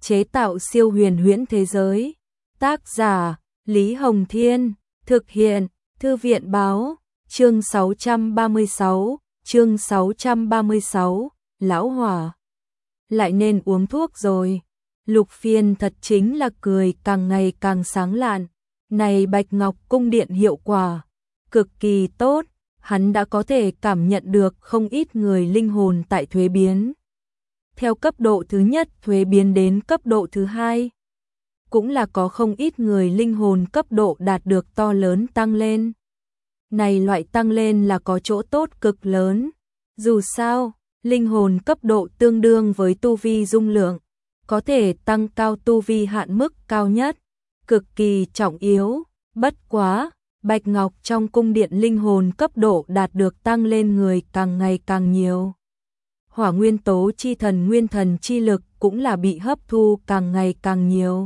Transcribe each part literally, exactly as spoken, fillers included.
chế tạo siêu huyền huyễn thế giới. Tác giả Lý Hồng Thiên, thực hiện Thư viện Báo, chương sáu trăm ba mươi sáu, chương sáu trăm ba mươi sáu, lão hỏa. Lại nên uống thuốc rồi. Lục Phiên thật chính là cười càng ngày càng sáng lạn. Này Bạch Ngọc Cung Điện hiệu quả cực kỳ tốt, hắn đã có thể cảm nhận được không ít người linh hồn tại thuế biến. Theo cấp độ thứ nhất thuế biến đến cấp độ thứ hai, cũng là có không ít người linh hồn cấp độ đạt được to lớn tăng lên. Này loại tăng lên là có chỗ tốt cực lớn. Dù sao, linh hồn cấp độ tương đương với tu vi dung lượng, có thể tăng cao tu vi hạn mức cao nhất, cực kỳ trọng yếu. Bất quá, Bạch Ngọc trong cung điện linh hồn cấp độ đạt được tăng lên người càng ngày càng nhiều. Hỏa nguyên tố chi thần nguyên thần chi lực cũng là bị hấp thu càng ngày càng nhiều.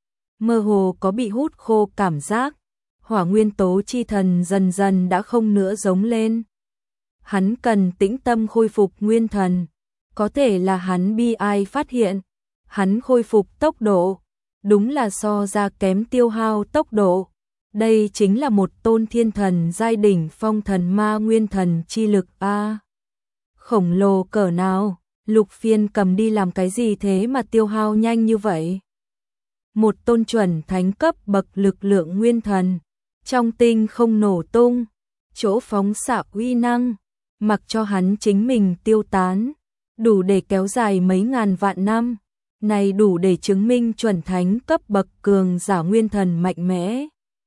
Mơ hồ có bị hút khô cảm giác, hỏa nguyên tố chi thần dần dần đã không nữa giống lên. Hắn cần tĩnh tâm khôi phục nguyên thần, có thể là hắn bi ai phát hiện, hắn khôi phục tốc độ, đúng là so ra kém tiêu hao tốc độ. Đây chính là một tôn thiên thần giai đỉnh phong thần ma nguyên thần chi lực a. Khổng lồ cỡ nào, Lục Phiên cầm đi làm cái gì thế mà tiêu hao nhanh như vậy? Một tôn chuẩn thánh cấp bậc lực lượng nguyên thần, trong tinh không nổ tung, chỗ phóng xạ uy năng, mặc cho hắn chính mình tiêu tán, đủ để kéo dài mấy ngàn vạn năm, này đủ để chứng minh chuẩn thánh cấp bậc cường giả nguyên thần mạnh mẽ.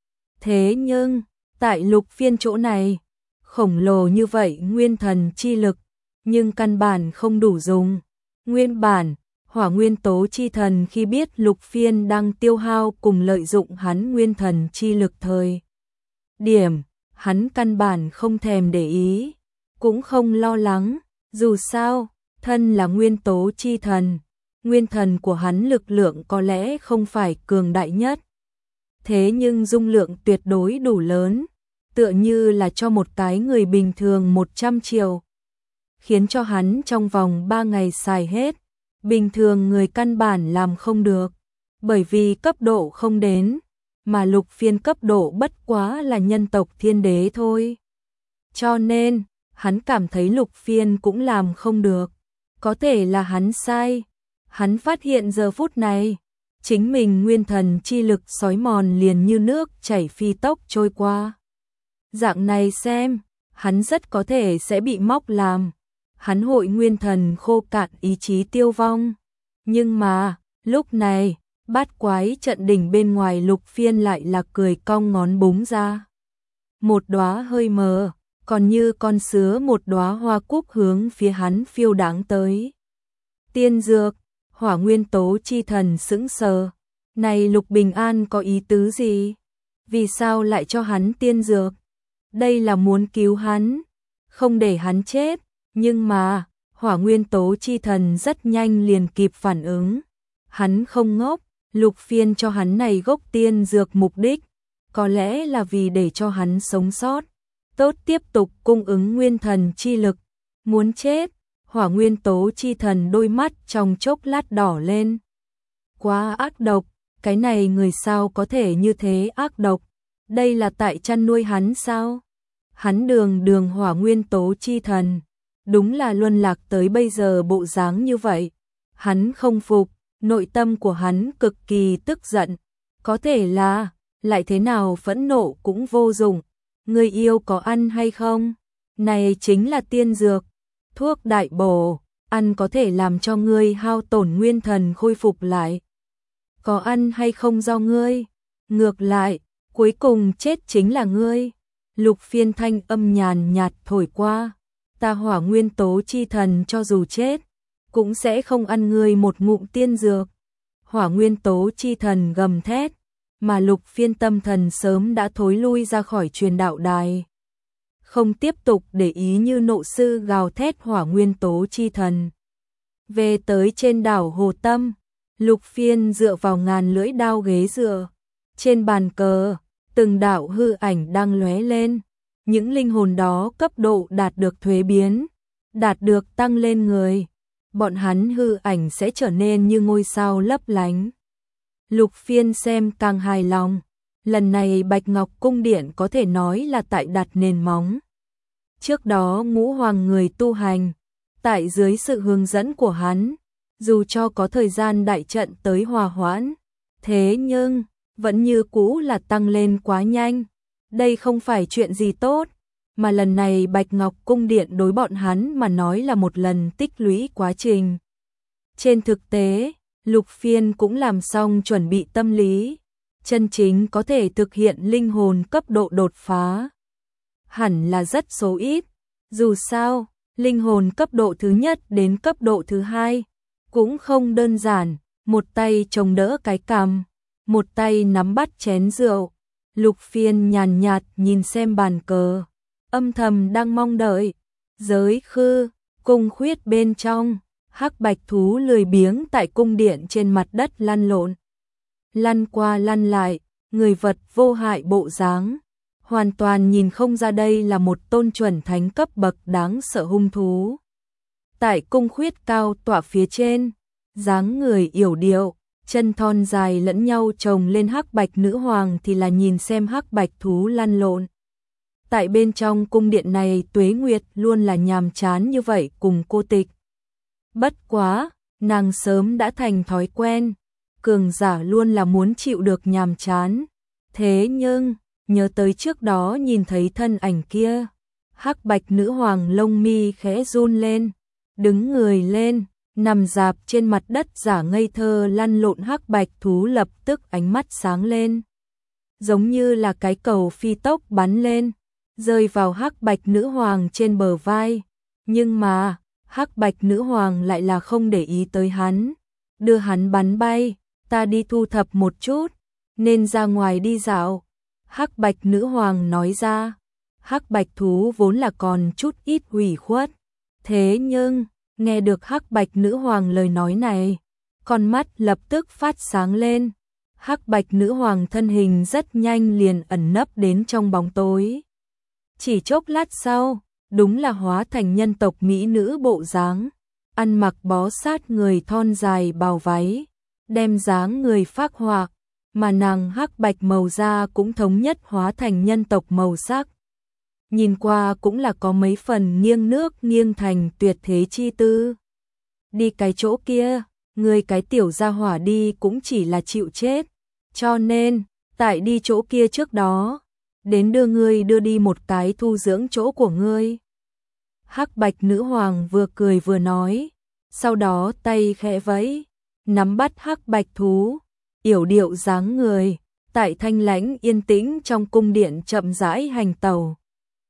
Thế nhưng, tại Lục Phiên chỗ này, khổng lồ như vậy nguyên thần chi lực, nhưng căn bản không đủ dùng. Nguyên bản, hỏa nguyên tố chi thần khi biết Lục Phiên đang tiêu hao cùng lợi dụng hắn nguyên thần chi lực thời điểm, hắn căn bản không thèm để ý, cũng không lo lắng, dù sao, thân là nguyên tố chi thần, nguyên thần của hắn lực lượng có lẽ không phải cường đại nhất. Thế nhưng dung lượng tuyệt đối đủ lớn, tựa như là cho một cái người bình thường một trăm triệu, khiến cho hắn trong vòng ba ngày xài hết, bình thường người căn bản làm không được, bởi vì cấp độ không đến, mà Lục Phiên cấp độ bất quá là nhân tộc thiên đế thôi. Cho nên, hắn cảm thấy Lục Phiên cũng làm không được, có thể là hắn sai, hắn phát hiện giờ phút này, chính mình nguyên thần chi lực xói mòn liền như nước chảy phi tốc trôi qua. Dạng này xem, hắn rất có thể sẽ bị móc làm, hắn hội nguyên thần khô cạn ý chí tiêu vong. Nhưng mà, lúc này, bát quái trận đỉnh bên ngoài Lục Phiên lại là cười cong ngón búng ra. Một đóa hơi mờ, còn như con sứa một đóa hoa cúc hướng phía hắn phiêu đáng tới. Tiên dược, hỏa nguyên tố chi thần sững sờ. Này Lục Bình An có ý tứ gì? Vì sao lại cho hắn tiên dược? Đây là muốn cứu hắn, không để hắn chết. Nhưng mà, hỏa nguyên tố chi thần rất nhanh liền kịp phản ứng. Hắn không ngốc, Lục Phiên cho hắn này gốc tiên dược mục đích, có lẽ là vì để cho hắn sống sót, tốt tiếp tục cung ứng nguyên thần chi lực. Muốn chết, hỏa nguyên tố chi thần đôi mắt trong chốc lát đỏ lên. Quá ác độc, cái này người sao có thể như thế ác độc? Đây là tại chăn nuôi hắn sao? Hắn đường đường hỏa nguyên tố chi thần, đúng là luân lạc tới bây giờ bộ dáng như vậy. Hắn không phục, nội tâm của hắn cực kỳ tức giận. Có thể là, lại thế nào phẫn nộ cũng vô dụng. Người yêu có ăn hay không? Này chính là tiên dược, thuốc đại bổ, ăn có thể làm cho ngươi hao tổn nguyên thần khôi phục lại. Có ăn hay không do ngươi, ngược lại, cuối cùng chết chính là ngươi. Lục Phiên thanh âm nhàn nhạt thổi qua. Ta hỏa nguyên tố chi thần cho dù chết, cũng sẽ không ăn ngươi một ngụm tiên dược. Hỏa nguyên tố chi thần gầm thét, mà Lục Phiên tâm thần sớm đã thối lui ra khỏi truyền đạo đài. Không tiếp tục để ý như nộ sư gào thét hỏa nguyên tố chi thần. Về tới trên đảo Hồ Tâm, Lục Phiên dựa vào ngàn lưỡi đao ghế dựa. Trên bàn cờ, từng đạo hư ảnh đang lóe lên. Những linh hồn đó cấp độ đạt được thuế biến, đạt được tăng lên người. bọn hắn hư ảnh sẽ trở nên như ngôi sao lấp lánh. Lục Phiên xem càng hài lòng, lần này Bạch Ngọc Cung Điện có thể nói là tại đặt nền móng. Trước đó ngũ hoàng người tu hành, tại dưới sự hướng dẫn của hắn, dù cho có thời gian đại trận tới hòa hoãn, thế nhưng vẫn như cũ là tăng lên quá nhanh. Đây không phải chuyện gì tốt, mà lần này Bạch Ngọc Cung Điện đối bọn hắn mà nói là một lần tích lũy quá trình. Trên thực tế, Lục Phiên cũng làm xong chuẩn bị tâm lý, chân chính có thể thực hiện linh hồn cấp độ đột phá. Hẳn là rất số ít, dù sao, linh hồn cấp độ thứ nhất đến cấp độ thứ hai, cũng không đơn giản, một tay chống đỡ cái cằm, một tay nắm bắt chén rượu. Lục Phiên nhàn nhạt nhìn xem bàn cờ, âm thầm đang mong đợi. Giới khư, cung khuyết bên trong, hắc bạch thú lười biếng tại cung điện trên mặt đất lăn lộn. Lăn qua lăn lại, người vật vô hại bộ dáng, hoàn toàn nhìn không ra đây là một tôn chuẩn thánh cấp bậc đáng sợ hung thú. Tại cung khuyết cao tỏa phía trên, dáng người yểu điệu, chân thon dài lẫn nhau chồng lên hắc bạch nữ hoàng thì là nhìn xem hắc bạch thú lăn lộn. Tại bên trong cung điện này Tuế Nguyệt luôn là nhàm chán như vậy cùng cô tịch. Bất quá, nàng sớm đã thành thói quen, cường giả luôn là muốn chịu được nhàm chán. Thế nhưng, nhớ tới trước đó nhìn thấy thân ảnh kia, hắc bạch nữ hoàng lông mi khẽ run lên, đứng người lên, nằm dạp trên mặt đất giả ngây thơ lăn lộn hắc bạch thú lập tức ánh mắt sáng lên. Giống như là cái cầu phi tốc bắn lên, rơi vào hắc bạch nữ hoàng trên bờ vai. Nhưng mà, hắc bạch nữ hoàng lại là không để ý tới hắn, đưa hắn bắn bay. Ta đi thu thập một chút, nên ra ngoài đi dạo. Hắc bạch nữ hoàng nói ra. Hắc bạch thú vốn là còn chút ít ủy khuất. Thế nhưng, nghe được hắc bạch nữ hoàng lời nói này, con mắt lập tức phát sáng lên. Hắc bạch nữ hoàng thân hình rất nhanh liền ẩn nấp đến trong bóng tối. Chỉ chốc lát sau, đúng là hóa thành nhân tộc mỹ nữ bộ dáng, ăn mặc bó sát người thon dài bào váy, đem dáng người phác họa, mà nàng hắc bạch màu da cũng thống nhất hóa thành nhân tộc màu sắc. Nhìn qua cũng là có mấy phần nghiêng nước nghiêng thành tuyệt thế chi tư. Đi cái chỗ kia, người cái tiểu gia hỏa đi cũng chỉ là chịu chết, cho nên, tại đi chỗ kia trước đó, đến đưa ngươi đưa đi một cái thu dưỡng chỗ của ngươi. Hắc bạch nữ hoàng vừa cười vừa nói, sau đó tay khẽ vẫy, nắm bắt hắc bạch thú, yểu điệu dáng người, tại thanh lãnh yên tĩnh trong cung điện chậm rãi hành tàu.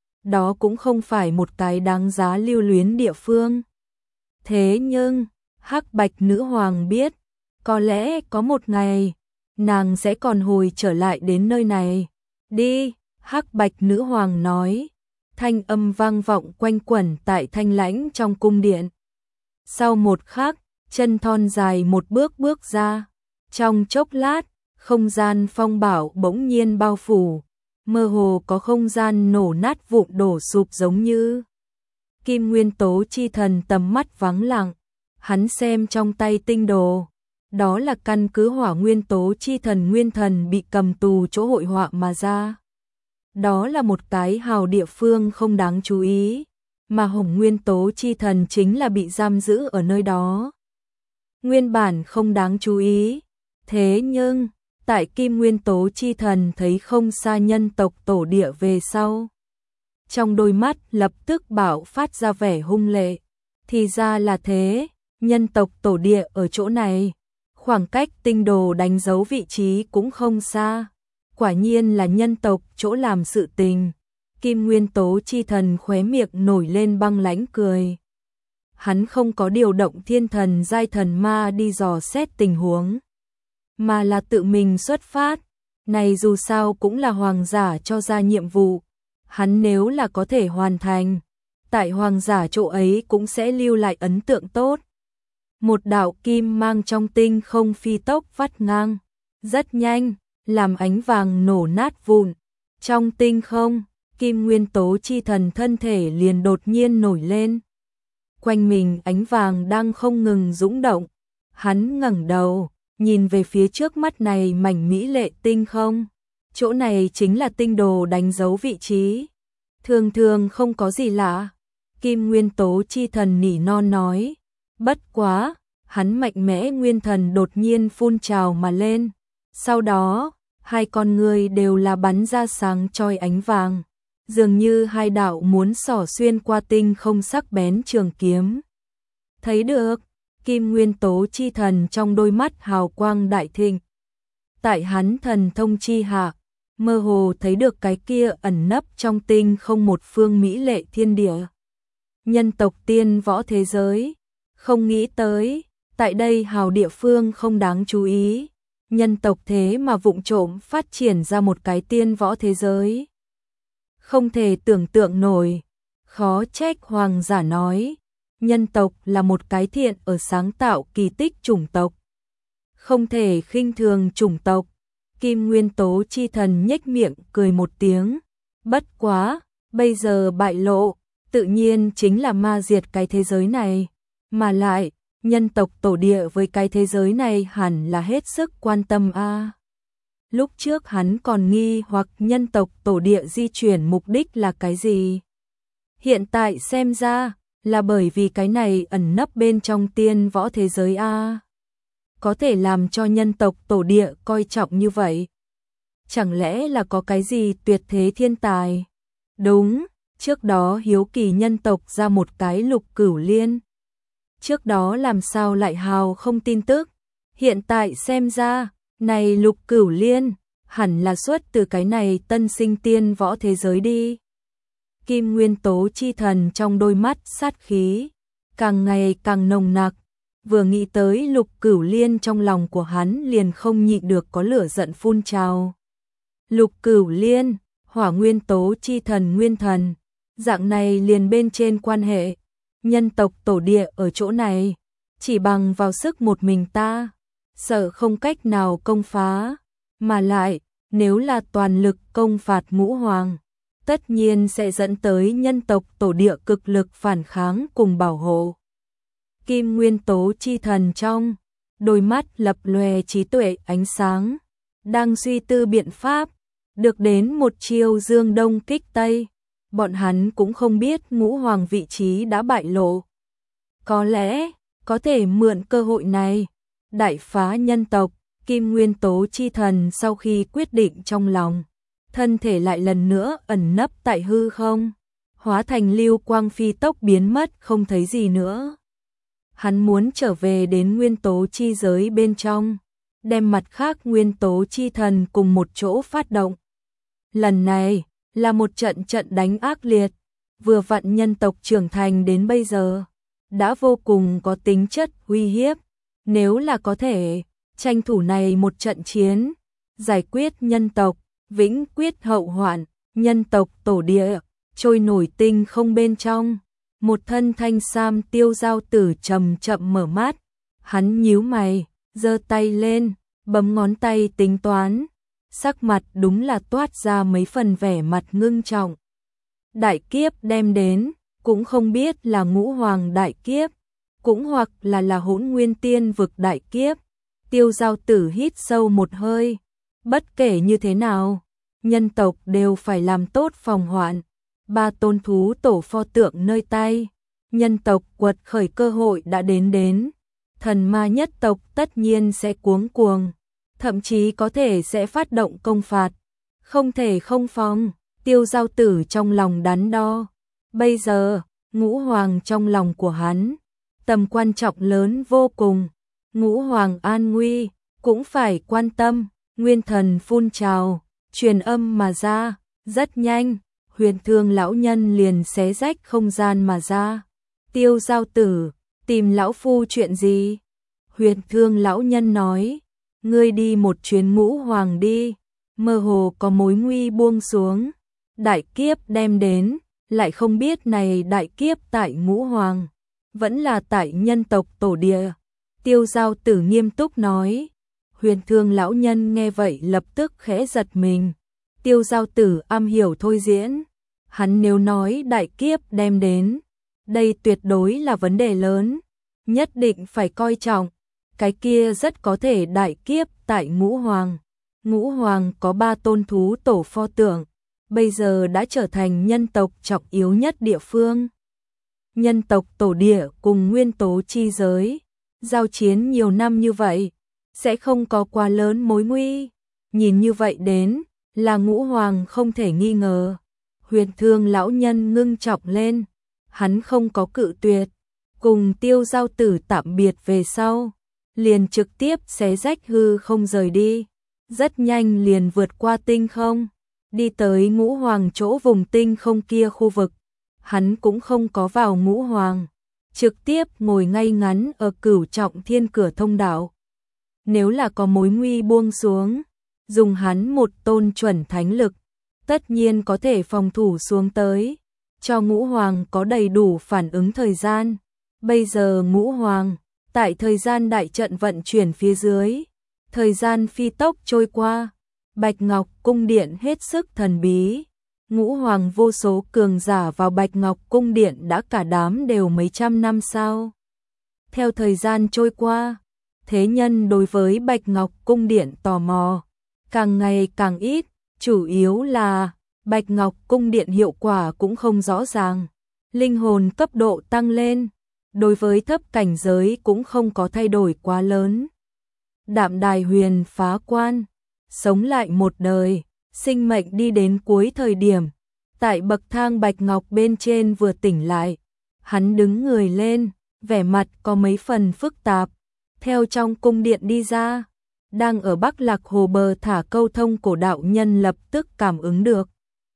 Đó cũng không phải một cái đáng giá lưu luyến địa phương. Thế nhưng, hắc bạch nữ hoàng biết, có lẽ có một ngày, nàng sẽ còn hồi trở lại đến nơi này. Đi, hắc bạch nữ hoàng nói, thanh âm vang vọng quanh quẩn tại thanh lãnh trong cung điện. Sau một khắc, chân thon dài một bước bước ra. Trong chốc lát, không gian phong bạo bỗng nhiên bao phủ, mơ hồ có không gian nổ nát vụn đổ sụp giống như. Kim Nguyên Tố chi thần tầm mắt vắng lặng, hắn xem trong tay tinh đồ, đó là căn cứ Hỏa Nguyên Tố chi thần nguyên thần bị cầm tù chỗ hội họa mà ra. Đó là một cái hào địa phương không đáng chú ý, mà Hồng Nguyên Tố chi thần chính là bị giam giữ ở nơi đó. Nguyên bản không đáng chú ý, thế nhưng, tại Kim Nguyên Tố chi thần thấy không xa nhân tộc tổ địa về sau. Trong đôi mắt lập tức bạo phát ra vẻ hung lệ, thì ra là thế, nhân tộc tổ địa ở chỗ này, khoảng cách tinh đồ đánh dấu vị trí cũng không xa. Quả nhiên là nhân tộc chỗ làm sự tình. Kim Nguyên Tố chi thần khóe miệng nổi lên băng lãnh cười. Hắn không có điều động thiên thần giai thần ma đi dò xét tình huống, mà là tự mình xuất phát. Này dù sao cũng là hoàng giả cho ra nhiệm vụ, hắn nếu là có thể hoàn thành, tại hoàng giả chỗ ấy cũng sẽ lưu lại ấn tượng tốt. Một đạo kim mang trong tinh không phi tốc vắt ngang, rất nhanh, làm ánh vàng nổ nát vụn. Trong tinh không, Kim Nguyên Tố chi thần thân thể liền đột nhiên nổi lên. quanh mình ánh vàng đang không ngừng dũng động. Hắn ngẩng đầu, nhìn về phía trước mắt này mảnh mỹ lệ tinh không. Chỗ này chính là tinh đồ đánh dấu vị trí. Thường thường không có gì lạ. Kim Nguyên Tố Chi Thần nỉ non nói. Bất quá, hắn mạnh mẽ nguyên thần đột nhiên phun trào mà lên. Sau đó, hai con người đều là bắn ra sáng chói ánh vàng. Dường như hai đạo muốn xỏ xuyên qua tinh không sắc bén trường kiếm. Thấy được, Kim Nguyên Tố Chi Thần trong đôi mắt hào quang đại thịnh. Tại hắn thần thông chi hạ, mơ hồ thấy được cái kia ẩn nấp trong tinh không một phương mỹ lệ thiên địa. Nhân tộc tiên võ thế giới, không nghĩ tới, tại đây hào địa phương không đáng chú ý. Nhân tộc thế mà vụng trộm phát triển ra một cái tiên võ thế giới. Không thể tưởng tượng nổi, khó trách hoàng giả nói, nhân tộc là một cái thiện ở sáng tạo kỳ tích chủng tộc. Không thể khinh thường chủng tộc. Kim Nguyên Tố Chi Thần nhếch miệng cười một tiếng. Bất quá, bây giờ bại lộ, tự nhiên chính là ma diệt cái thế giới này. Mà lại, nhân tộc tổ địa với cái thế giới này hẳn là hết sức quan tâm a. À. Lúc trước hắn còn nghi hoặc nhân tộc tổ địa di chuyển mục đích là cái gì. Hiện tại xem ra, là bởi vì cái này ẩn nấp bên trong tiên võ thế giới a. À. Có thể làm cho nhân tộc tổ địa coi trọng như vậy. Chẳng lẽ là có cái gì tuyệt thế thiên tài? Đúng, trước đó hiếu kỳ nhân tộc ra một cái Lục Cửu Liên. Trước đó làm sao lại hào không tin tức? Hiện tại xem ra, này Lục Cửu Liên, hẳn là xuất từ cái này tân sinh tiên võ thế giới đi. Kim Nguyên Tố Chi Thần trong đôi mắt sát khí, càng ngày càng nồng nặc. Vừa nghĩ tới Lục Cửu Liên trong lòng của hắn liền không nhịn được có lửa giận phun trào. Lục Cửu Liên, Hỏa Nguyên Tố Chi Thần nguyên thần, dạng này liền bên trên quan hệ. Nhân tộc tổ địa ở chỗ này, chỉ bằng vào sức một mình ta, sợ không cách nào công phá. Mà lại, nếu là toàn lực công phạt Ngũ Hoàng, tất nhiên sẽ dẫn tới nhân tộc tổ địa cực lực phản kháng cùng bảo hộ. Kim Nguyên Tố Chi Thần trong đôi mắt lập lòe trí tuệ ánh sáng, đang suy tư biện pháp, được đến một chiêu dương đông kích tây. Bọn hắn cũng không biết Ngũ Hoàng vị trí đã bại lộ. Có lẽ, có thể mượn cơ hội này, đại phá nhân tộc. Kim Nguyên Tố Chi Thần sau khi quyết định trong lòng, thân thể lại lần nữa ẩn nấp tại hư không, hóa thành lưu quang phi tốc biến mất không thấy gì nữa. Hắn muốn trở về đến nguyên tố chi giới bên trong, đem mặt khác nguyên tố chi thần cùng một chỗ phát động. Lần này, là một trận trận đánh ác liệt, vừa vặn nhân tộc trưởng thành đến bây giờ, đã vô cùng có tính chất uy hiếp. Nếu là có thể, tranh thủ này một trận chiến, giải quyết nhân tộc, vĩnh quyết hậu hoạn, nhân tộc tổ địa, trôi nổi tinh không bên trong. Một thân thanh sam Tiêu Giao Tử chậm chậm mở mắt, hắn nhíu mày, giơ tay lên, bấm ngón tay tính toán, sắc mặt đúng là toát ra mấy phần vẻ mặt ngưng trọng. Đại kiếp đem đến, cũng không biết là Ngũ Hoàng đại kiếp, cũng hoặc là là Hỗn Nguyên Tiên vực đại kiếp. Tiêu Giao Tử hít sâu một hơi, bất kể như thế nào, nhân tộc đều phải làm tốt phòng hoạn. Ba tôn thú tổ pho tượng nơi tay, nhân tộc quật khởi cơ hội đã đến đến. Thần ma nhất tộc tất nhiên sẽ cuống cuồng, thậm chí có thể sẽ phát động công phạt, không thể không phòng. Tiêu Giao Tử trong lòng đắn đo, bây giờ, Ngũ Hoàng trong lòng của hắn, tầm quan trọng lớn vô cùng. Ngũ Hoàng an nguy, cũng phải quan tâm. Nguyên thần phun trào, truyền âm mà ra, rất nhanh. Huyền Thương lão nhân liền xé rách không gian mà ra. Tiêu Giao Tử, tìm lão phu chuyện gì? Huyền Thương lão nhân nói, ngươi đi một chuyến Ngũ Hoàng đi, mơ hồ có mối nguy buông xuống. Đại kiếp đem đến, lại không biết này đại kiếp tại Ngũ Hoàng, vẫn là tại nhân tộc tổ địa. Tiêu Giao Tử nghiêm túc nói. Huyền Thương lão nhân nghe vậy lập tức khẽ giật mình. Tiêu Giao Tử am hiểu thôi diễn, hắn nếu nói đại kiếp đem đến, Đây tuyệt đối là vấn đề lớn, nhất định phải coi trọng. Cái kia rất có thể đại kiếp tại Ngũ Hoàng. Ngũ Hoàng có ba tôn thú tổ pho tượng, bây giờ đã trở thành nhân tộc trọng yếu nhất địa phương. Nhân tộc tổ địa cùng nguyên tố chi giới, giao chiến nhiều năm như vậy, sẽ không có quá lớn mối nguy. Nhìn như vậy đến, là Ngũ Hoàng không thể nghi ngờ. Huyền Thương lão nhân ngưng trọng lên, hắn không có cự tuyệt, cùng Tiêu Giao Tử tạm biệt về sau, liền trực tiếp xé rách hư không rời đi, rất nhanh liền vượt qua tinh không, đi tới Ngũ Hoàng chỗ vùng tinh không kia khu vực. Hắn cũng không có vào Ngũ Hoàng, trực tiếp ngồi ngay ngắn ở Cửu Trọng Thiên cửa thông đạo. Nếu là có mối nguy buông xuống, dùng hắn một tôn chuẩn thánh lực, tất nhiên có thể phòng thủ xuống tới, cho Ngũ Hoàng có đầy đủ phản ứng thời gian. Bây giờ Ngũ Hoàng, tại thời gian đại trận vận chuyển phía dưới, thời gian phi tốc trôi qua, Bạch Ngọc cung điện hết sức thần bí. Ngũ Hoàng vô số cường giả vào Bạch Ngọc cung điện đã cả đám đều mấy trăm năm sau. Theo thời gian trôi qua, thế nhân đối với Bạch Ngọc cung điện tò mò càng ngày càng ít, chủ yếu là Bạch Ngọc cung điện hiệu quả cũng không rõ ràng, linh hồn cấp độ tăng lên, đối với thấp cảnh giới cũng không có thay đổi quá lớn. Đạm Đài Huyền phá quan, sống lại một đời, sinh mệnh đi đến cuối thời điểm, tại bậc thang Bạch Ngọc bên trên vừa tỉnh lại, hắn đứng người lên, vẻ mặt có mấy phần phức tạp, theo trong cung điện đi ra, đang ở Bắc Lạc Hồ bờ thả câu thông cổ đạo nhân lập tức cảm ứng được.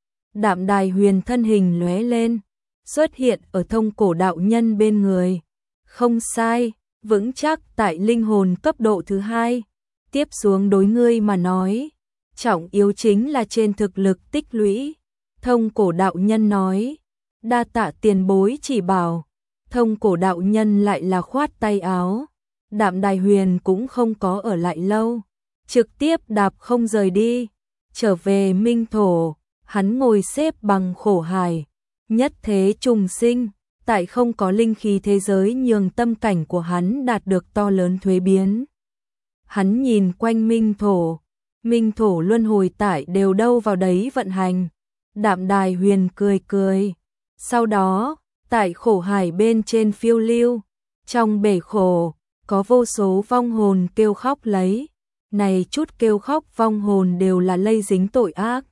Đạm Đài Huyền thân hình lóe lên, xuất hiện ở thông cổ đạo nhân bên người. Không sai, vững chắc tại linh hồn cấp độ thứ hai, tiếp xuống đối ngươi mà nói, trọng yếu chính là trên thực lực tích lũy. Thông cổ đạo nhân nói, đa tạ tiền bối chỉ bảo. Thông cổ đạo nhân lại là khoát tay áo. Đạm Đài Huyền cũng không có ở lại lâu, trực tiếp đạp không rời đi, trở về Minh Thổ. Hắn ngồi xếp bằng khổ hài, nhất thế trùng sinh, tại không có linh khí thế giới nhường tâm cảnh của hắn đạt được to lớn thuế biến. Hắn nhìn quanh Minh Thổ, Minh Thổ luân hồi tại đều đâu vào đấy vận hành. Đạm Đài Huyền cười cười, sau đó, tại khổ hải bên trên phiêu lưu, trong bể khổ, có vô số vong hồn kêu khóc lấy, này chút kêu khóc vong hồn đều là lây dính tội ác.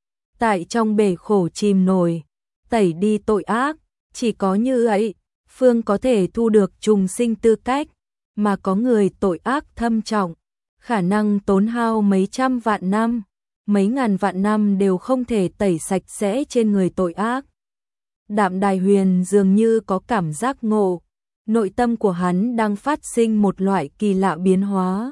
Tại trong bể khổ chìm nổi, tẩy đi tội ác, chỉ có như ấy, phương có thể thu được trùng sinh tư cách, mà có người tội ác thâm trọng, khả năng tốn hao mấy trăm vạn năm, mấy ngàn vạn năm đều không thể tẩy sạch sẽ trên người tội ác. Đạm Đài Huyền dường như có cảm giác ngộ, nội tâm của hắn đang phát sinh một loại kỳ lạ biến hóa.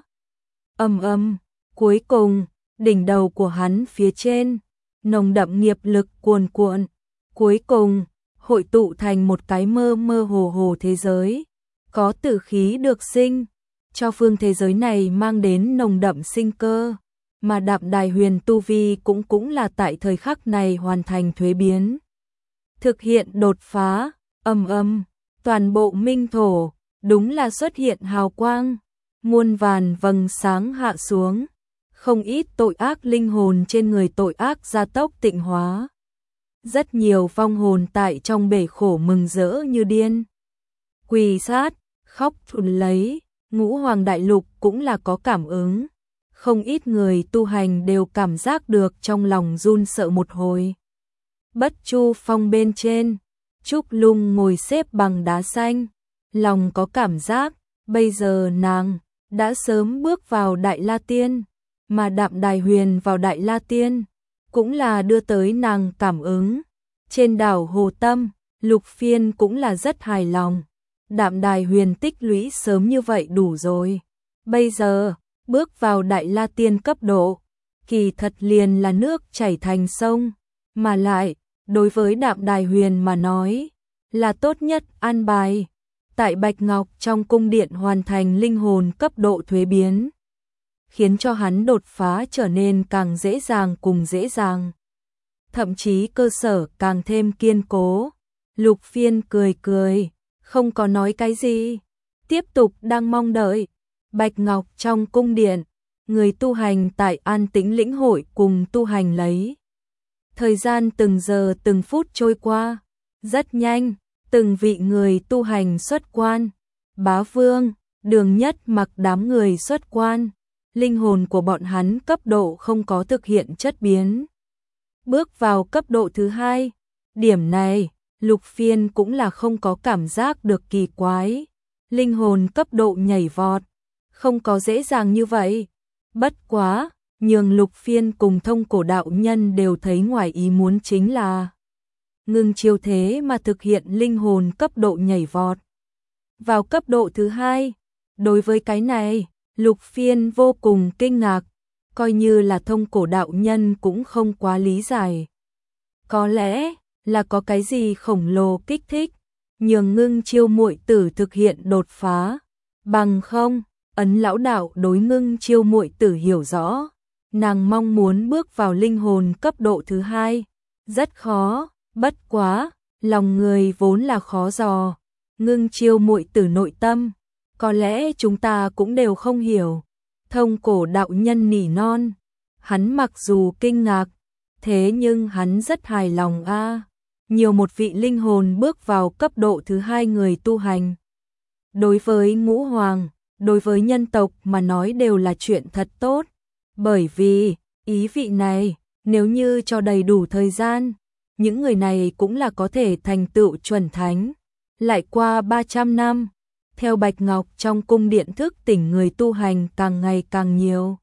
Âm âm, cuối cùng, đỉnh đầu của hắn phía trên, nồng đậm nghiệp lực cuồn cuộn, cuối cùng, hội tụ thành một cái mơ mơ hồ hồ thế giới, có tử khí được sinh, cho phương thế giới này mang đến nồng đậm sinh cơ, mà Đạm Đài Huyền tu vi cũng cũng là tại thời khắc này hoàn thành thuế biến. Thực hiện đột phá, âm âm, toàn bộ Minh Thổ, đúng là xuất hiện hào quang, muôn vàn vầng sáng hạ xuống, không ít tội ác linh hồn trên người tội ác gia tốc tịnh hóa. Rất nhiều vong hồn tại trong bể khổ mừng rỡ như điên. Quỳ sát, khóc thùn lấy, Ngũ Hoàng Đại Lục cũng là có cảm ứng. Không ít người tu hành đều cảm giác được trong lòng run sợ một hồi. Bất Chu Phong bên trên, Trúc Lung ngồi xếp bằng đá xanh, lòng có cảm giác, bây giờ nàng đã sớm bước vào Đại La Tiên, mà Đạm Đài Huyền vào Đại La Tiên, cũng là đưa tới nàng cảm ứng. Trên đảo Hồ Tâm, Lục Phiên cũng là rất hài lòng. Đạm Đài Huyền tích lũy sớm như vậy đủ rồi. Bây giờ, bước vào Đại La Tiên cấp độ, kỳ thật liền là nước chảy thành sông, mà lại, đối với Đạm Đài Huyền mà nói, là tốt nhất an bài. Tại Bạch Ngọc trong cung điện hoàn thành linh hồn cấp độ thuế biến, khiến cho hắn đột phá trở nên càng dễ dàng cùng dễ dàng. Thậm chí cơ sở càng thêm kiên cố. Lục Phiên cười cười, không có nói cái gì, tiếp tục đang mong đợi. Bạch Ngọc trong cung điện, người tu hành tại an tĩnh lĩnh hội cùng tu hành lấy. Thời gian từng giờ từng phút trôi qua, rất nhanh, từng vị người tu hành xuất quan. Bá Vương, Đường Nhất Mặc đám người xuất quan, linh hồn của bọn hắn cấp độ không có thực hiện chất biến. Bước vào cấp độ thứ hai, điểm này, Lục Phiên cũng là không có cảm giác được kỳ quái. Linh hồn cấp độ nhảy vọt, không có dễ dàng như vậy. Bất quá, nhường Lục Phiên cùng Thông Cổ đạo nhân đều thấy ngoài ý muốn chính là ngừng chiêu thế mà thực hiện linh hồn cấp độ nhảy vọt. Vào cấp độ thứ hai, đối với cái này, Lục Phiên vô cùng kinh ngạc, coi như là Thông Cổ đạo nhân cũng không quá lý giải. Có lẽ là có cái gì khổng lồ kích thích, nhường Ngưng Chiêu muội tử thực hiện đột phá. Bằng không, Ấn lão đạo đối Ngưng Chiêu muội tử hiểu rõ, nàng mong muốn bước vào linh hồn cấp độ thứ hai, rất khó, bất quá, lòng người vốn là khó dò. Ngưng Chiêu muội tử nội tâm, có lẽ chúng ta cũng đều không hiểu. Thông Cổ đạo nhân nỉ non, hắn mặc dù kinh ngạc, thế nhưng hắn rất hài lòng a. À. Nhiều một vị linh hồn bước vào cấp độ thứ hai người tu hành. Đối với Ngũ Hoàng, đối với nhân tộc mà nói đều là chuyện thật tốt. Bởi vì, ý vị này, nếu như cho đầy đủ thời gian, những người này cũng là có thể thành tựu chuẩn thánh. Lại qua ba trăm năm, theo Bạch Ngọc trong cung điện thức tỉnh người tu hành càng ngày càng nhiều.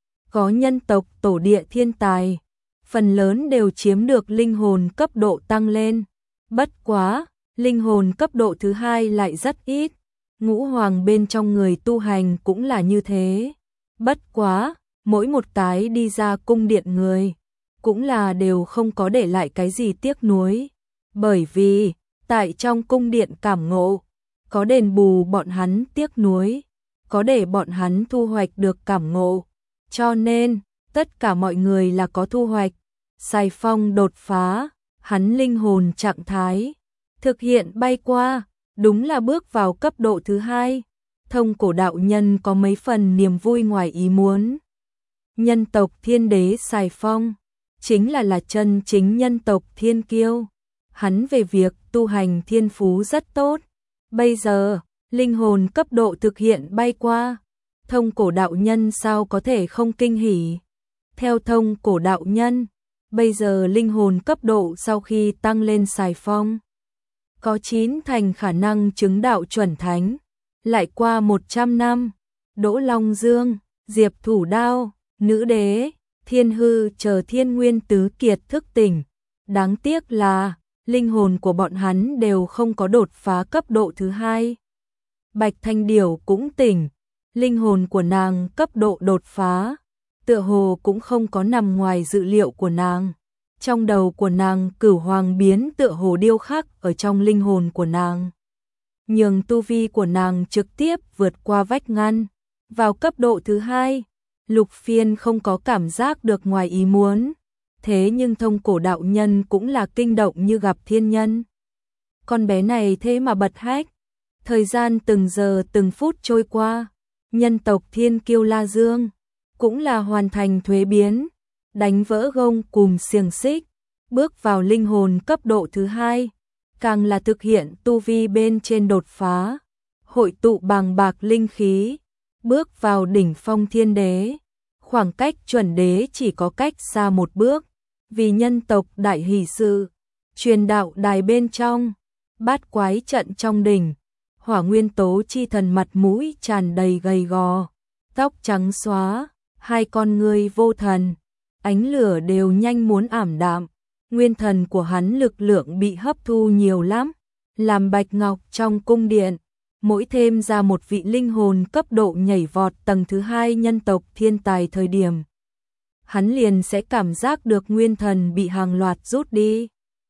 Có nhân tộc tổ địa thiên tài, phần lớn đều chiếm được linh hồn cấp độ tăng lên. Bất quá, linh hồn cấp độ thứ hai lại rất ít. Ngũ Hoàng bên trong người tu hành cũng là như thế. Bất quá, mỗi một cái đi ra cung điện người, cũng là đều không có để lại cái gì tiếc nuối. Bởi vì, tại trong cung điện cảm ngộ, có đền bù bọn hắn tiếc nuối, có để bọn hắn thu hoạch được cảm ngộ. Cho nên, tất cả mọi người là có thu hoạch. Sài Phong đột phá, hắn linh hồn trạng thái, thực hiện bay qua, đúng là bước vào cấp độ thứ hai. Thông Cổ đạo nhân có mấy phần niềm vui ngoài ý muốn. Nhân tộc thiên đế Sài Phong, chính là là chân chính nhân tộc thiên kiêu. Hắn về việc tu hành thiên phú rất tốt. Bây giờ, linh hồn cấp độ thực hiện bay qua. Thông Cổ đạo nhân sao có thể không kinh hỉ. Theo Thông Cổ đạo nhân, bây giờ linh hồn cấp độ sau khi tăng lên Sài Phong, có chín thành khả năng chứng đạo chuẩn thánh. Lại qua một trăm năm, Đỗ Long Dương, Diệp Thủ Đao, Nữ Đế, Thiên Hư chờ thiên nguyên tứ kiệt thức tỉnh. Đáng tiếc là, linh hồn của bọn hắn đều không có đột phá cấp độ thứ hai. Bạch Thanh Điểu cũng tỉnh, linh hồn của nàng cấp độ đột phá, tựa hồ cũng không có nằm ngoài dự liệu của nàng. Trong đầu của nàng cửu hoàng biến tựa hồ điêu khắc ở trong linh hồn của nàng. Nhường tu vi của nàng trực tiếp vượt qua vách ngăn. Vào cấp độ thứ hai, Lục Phiên không có cảm giác được ngoài ý muốn. Thế nhưng Thông Cổ đạo nhân cũng là kinh động như gặp thiên nhân. Con bé này thế mà bật hách. Thời gian từng giờ từng phút trôi qua, nhân tộc thiên kiêu La Dương cũng là hoàn thành thuế biến, đánh vỡ gông cùm xiềng xích, bước vào linh hồn cấp độ thứ hai, càng là thực hiện tu vi bên trên đột phá, hội tụ bàng bạc linh khí, bước vào đỉnh phong thiên đế. Khoảng cách chuẩn đế chỉ có cách xa một bước, vì nhân tộc đại hỷ sự, truyền đạo đài bên trong, bát quái trận trong đỉnh, Hỏa Nguyên Tố chi thần mặt mũi tràn đầy gầy gò, tóc trắng xóa, hai con ngươi vô thần, ánh lửa đều nhanh muốn ảm đạm, nguyên thần của hắn lực lượng bị hấp thu nhiều lắm, làm Bạch Ngọc trong cung điện, mỗi thêm ra một vị linh hồn cấp độ nhảy vọt tầng thứ hai nhân tộc thiên tài thời điểm. Hắn liền sẽ cảm giác được nguyên thần bị hàng loạt rút đi.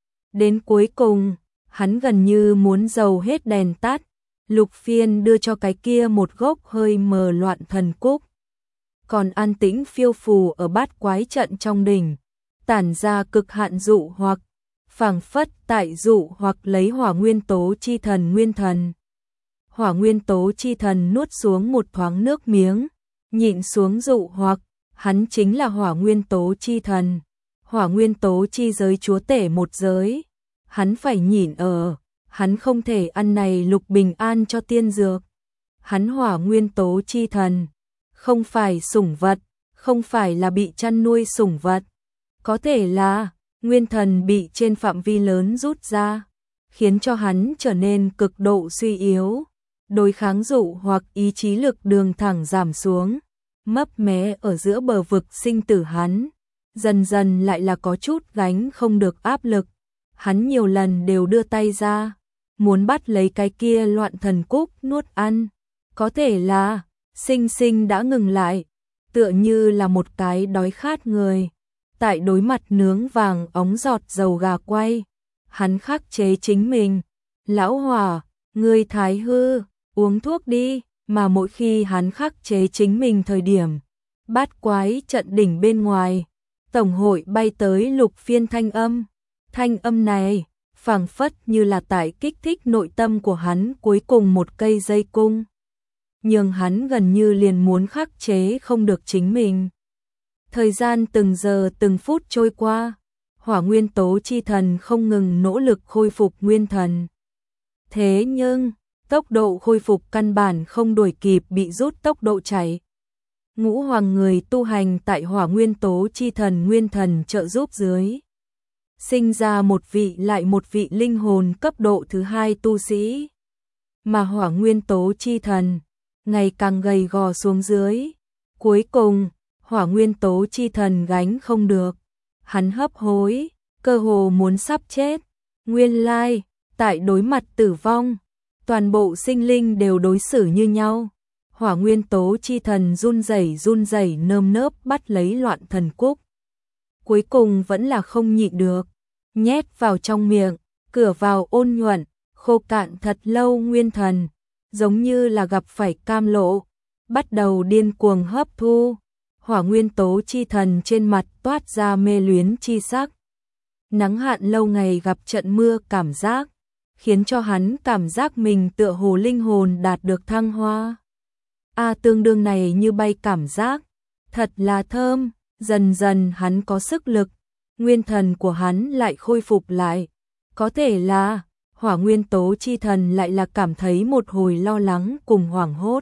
Đến cuối cùng, hắn gần như muốn dầu hết đèn tắt. Lục Phiên đưa cho cái kia một gốc hơi mờ loạn thần cúc. Còn an tĩnh phiêu phù ở bát quái trận trong đỉnh, tản ra cực hạn dụ hoặc, phảng phất tại dụ hoặc lấy hỏa nguyên tố chi thần nguyên thần. Hỏa nguyên tố chi thần nuốt xuống một thoáng nước miếng, nhịn xuống dụ hoặc, hắn chính là hỏa nguyên tố chi thần, hỏa nguyên tố chi giới chúa tể một giới. Hắn phải nhịn ở, hắn không thể ăn này lục bình an cho tiên dược. Hắn hỏa nguyên tố chi thần, không phải sủng vật, không phải là bị chăn nuôi sủng vật. Có thể là, nguyên thần bị trên phạm vi lớn rút ra, khiến cho hắn trở nên cực độ suy yếu. Đối kháng dụ hoặc ý chí lực đường thẳng giảm xuống, mấp mé ở giữa bờ vực sinh tử hắn. Dần dần lại là có chút gánh không được áp lực. Hắn nhiều lần đều đưa tay ra, muốn bắt lấy cái kia loạn thần cúc nuốt ăn. Có thể là, sinh sinh đã ngừng lại, tựa như là một cái đói khát người. Tại đối mặt nướng vàng óng giọt dầu gà quay, hắn khắc chế chính mình. Lão Hỏa, ngươi thái hư, uống thuốc đi, mà mỗi khi hắn khắc chế chính mình thời điểm, bát quái trận đỉnh bên ngoài, tổng hội bay tới lục phiên thanh âm. Thanh âm này, phảng phất như là tại kích thích nội tâm của hắn cuối cùng một cây dây cung. Nhưng hắn gần như liền muốn khắc chế không được chính mình. Thời gian từng giờ từng phút trôi qua, hỏa nguyên tố chi thần không ngừng nỗ lực khôi phục nguyên thần. Thế nhưng, tốc độ khôi phục căn bản không đuổi kịp bị rút tốc độ chạy. Ngũ hoàng người tu hành tại hỏa nguyên tố chi thần nguyên thần trợ giúp dưới, sinh ra một vị lại một vị linh hồn cấp độ thứ hai tu sĩ. Mà hỏa nguyên tố chi thần, ngày càng gầy gò xuống dưới. Cuối cùng, hỏa nguyên tố chi thần gánh không được. Hắn hấp hối, cơ hồ muốn sắp chết. Nguyên lai, tại đối mặt tử vong, toàn bộ sinh linh đều đối xử như nhau. Hỏa nguyên tố chi thần run rẩy run rẩy nơm nớp bắt lấy loạn thần cúc. Cuối cùng vẫn là không nhịn được, nhét vào trong miệng, cửa vào ôn nhuận, khô cạn thật lâu nguyên thần, giống như là gặp phải cam lộ, bắt đầu điên cuồng hấp thu. Hỏa nguyên tố chi thần trên mặt toát ra mê luyến chi sắc. Nắng hạn lâu ngày gặp trận mưa cảm giác, khiến cho hắn cảm giác mình tựa hồ linh hồn đạt được thăng hoa. A tương đương này như bay cảm giác, thật là thơm. Dần dần hắn có sức lực, nguyên thần của hắn lại khôi phục lại. Có thể là, hỏa nguyên tố chi thần lại là cảm thấy một hồi lo lắng cùng hoảng hốt.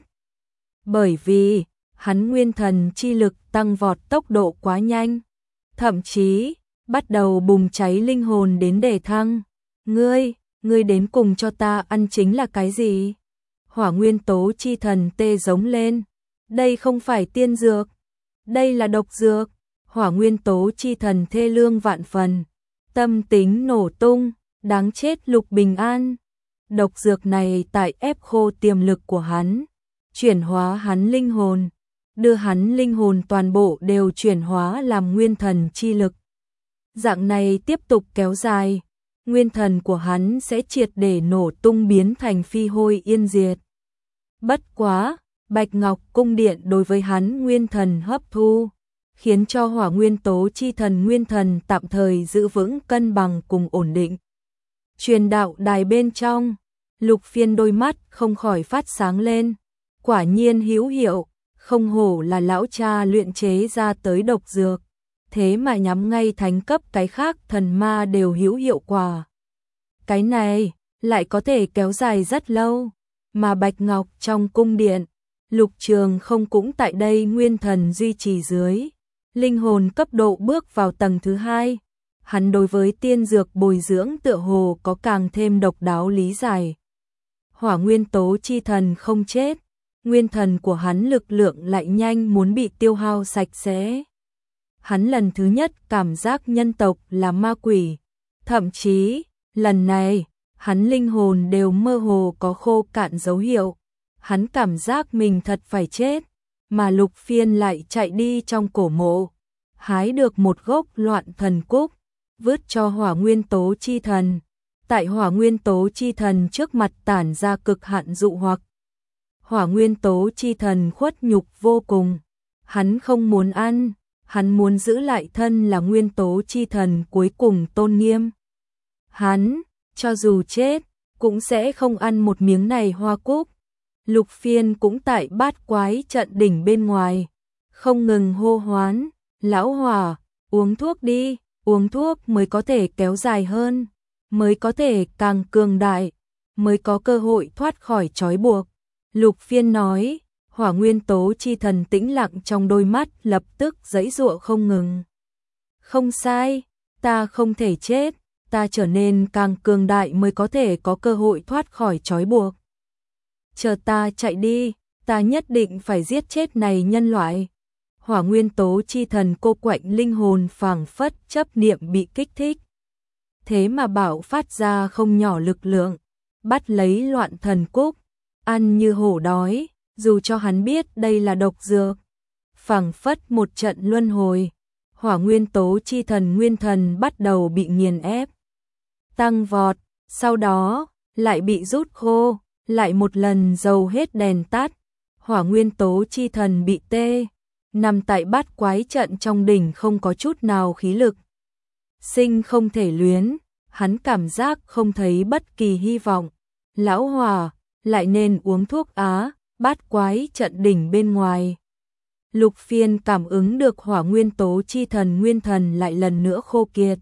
Bởi vì, hắn nguyên thần chi lực tăng vọt tốc độ quá nhanh, thậm chí, bắt đầu bùng cháy linh hồn đến để thăng. Ngươi, ngươi đến cùng cho ta ăn chính là cái gì? Hỏa nguyên tố chi thần tê giống lên. Đây không phải tiên dược, đây là độc dược. Hỏa nguyên tố chi thần thê lương vạn phần, tâm tính nổ tung, đáng chết Lục Bình An. Độc dược này tại ép khô tiềm lực của hắn, chuyển hóa hắn linh hồn, đưa hắn linh hồn toàn bộ đều chuyển hóa làm nguyên thần chi lực. Dạng này tiếp tục kéo dài, nguyên thần của hắn sẽ triệt để nổ tung biến thành phi hôi yên diệt. Bất quá, Bạch Ngọc cung điện đối với hắn nguyên thần hấp thu, khiến cho hỏa nguyên tố chi thần nguyên thần tạm thời giữ vững cân bằng cùng ổn định. Truyền đạo đài bên trong, Lục Phiên đôi mắt không khỏi phát sáng lên. Quả nhiên hữu hiệu, không hổ là lão cha luyện chế ra tới độc dược, thế mà nhắm ngay thánh cấp cái khác thần ma đều hữu hiệu quả. Cái này lại có thể kéo dài rất lâu, mà Bạch Ngọc trong cung điện, Lục Trường không cũng tại đây nguyên thần duy trì dưới, linh hồn cấp độ bước vào tầng thứ hai. Hắn đối với tiên dược bồi dưỡng tựa hồ có càng thêm độc đáo lý giải. Hỏa nguyên tố chi thần không chết, nguyên thần của hắn lực lượng lại nhanh muốn bị tiêu hao sạch sẽ. Hắn lần thứ nhất cảm giác nhân tộc là ma quỷ, thậm chí, lần này, hắn linh hồn đều mơ hồ có khô cạn dấu hiệu. Hắn cảm giác mình thật phải chết, mà Lục Phiên lại chạy đi trong cổ mộ, hái được một gốc loạn thần cúc, vứt cho hỏa nguyên tố chi thần. Tại hỏa nguyên tố chi thần trước mặt tản ra cực hạn dụ hoặc. Hỏa nguyên tố chi thần khuất nhục vô cùng, hắn không muốn ăn, hắn muốn giữ lại thân là nguyên tố chi thần cuối cùng tôn nghiêm. hắn, cho dù chết, cũng sẽ không ăn một miếng này hoa cúc. Lục Phiên cũng tại bát quái trận đỉnh bên ngoài, không ngừng hô hoán, lão Hỏa, uống thuốc đi, uống thuốc mới có thể kéo dài hơn, mới có thể càng cường đại, mới có cơ hội thoát khỏi trói buộc. Lục Phiên nói, Hỏa nguyên tố chi thần tĩnh lặng trong đôi mắt lập tức giãy giụa không ngừng. Không sai, ta không thể chết, ta trở nên càng cường đại mới có thể có cơ hội thoát khỏi trói buộc. Chờ ta chạy đi, ta nhất định phải giết chết này nhân loại. Hỏa nguyên tố chi thần cô quạnh linh hồn phảng phất chấp niệm bị kích thích. Thế mà bảo phát ra không nhỏ lực lượng, bắt lấy loạn thần cúc, ăn như hổ đói, dù cho hắn biết đây là độc dược. Phảng phất một trận luân hồi, hỏa nguyên tố chi thần nguyên thần bắt đầu bị nghiền ép. Tăng vọt, sau đó, lại bị rút khô, lại một lần dầu hết đèn tắt, hỏa nguyên tố chi thần bị tê, nằm tại bát quái trận trong đỉnh không có chút nào khí lực. Sinh không thể luyến, hắn cảm giác không thấy bất kỳ hy vọng. Lão Hỏa, lại nên uống thuốc á, bát quái trận đỉnh bên ngoài. Lục Phiên cảm ứng được hỏa nguyên tố chi thần nguyên thần lại lần nữa khô kiệt.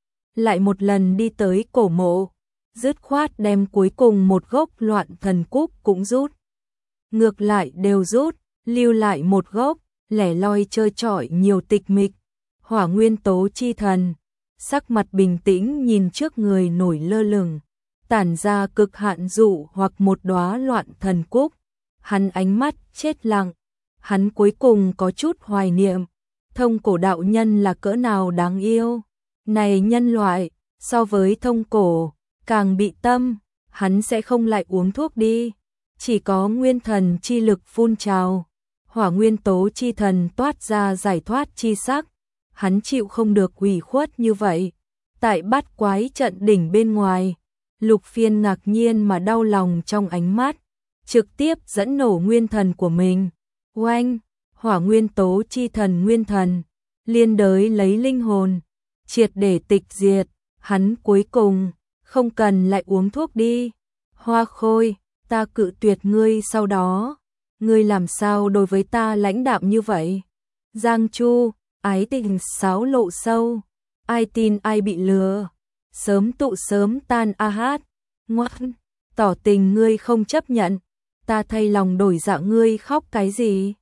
Lại một lần đi tới cổ mộ, dứt khoát đem cuối cùng một gốc loạn thần cúc cũng rút. Ngược lại đều rút, lưu lại một gốc, lẻ loi chơi trọi nhiều tịch mịch. Hỏa nguyên tố chi thần, sắc mặt bình tĩnh nhìn trước người nổi lơ lửng, tản ra cực hạn dụ hoặc một đóa loạn thần cúc. Hắn ánh mắt chết lặng, hắn cuối cùng có chút hoài niệm, thông cổ đạo nhân là cỡ nào đáng yêu. Này nhân loại, so với thông cổ, càng bị tâm, hắn sẽ không lại uống thuốc đi. Chỉ có nguyên thần chi lực phun trào, hỏa nguyên tố chi thần toát ra giải thoát chi sắc. Hắn chịu không được ủy khuất như vậy. Tại bát quái trận đỉnh bên ngoài, Lục Phiên ngạc nhiên mà đau lòng trong ánh mắt, trực tiếp dẫn nổ nguyên thần của mình. Oanh, hỏa nguyên tố chi thần nguyên thần, liên đới lấy linh hồn, triệt để tịch diệt, hắn cuối cùng, không cần lại uống thuốc đi. Hoa Khôi, ta cự tuyệt ngươi sau đó, ngươi làm sao đối với ta lãnh đạm như vậy? Giang Chu, ái tình sáo lộ sâu, ai tin ai bị lừa, sớm tụ sớm tan a hát, ngoan, tỏ tình ngươi không chấp nhận, ta thay lòng đổi dạ ngươi khóc cái gì?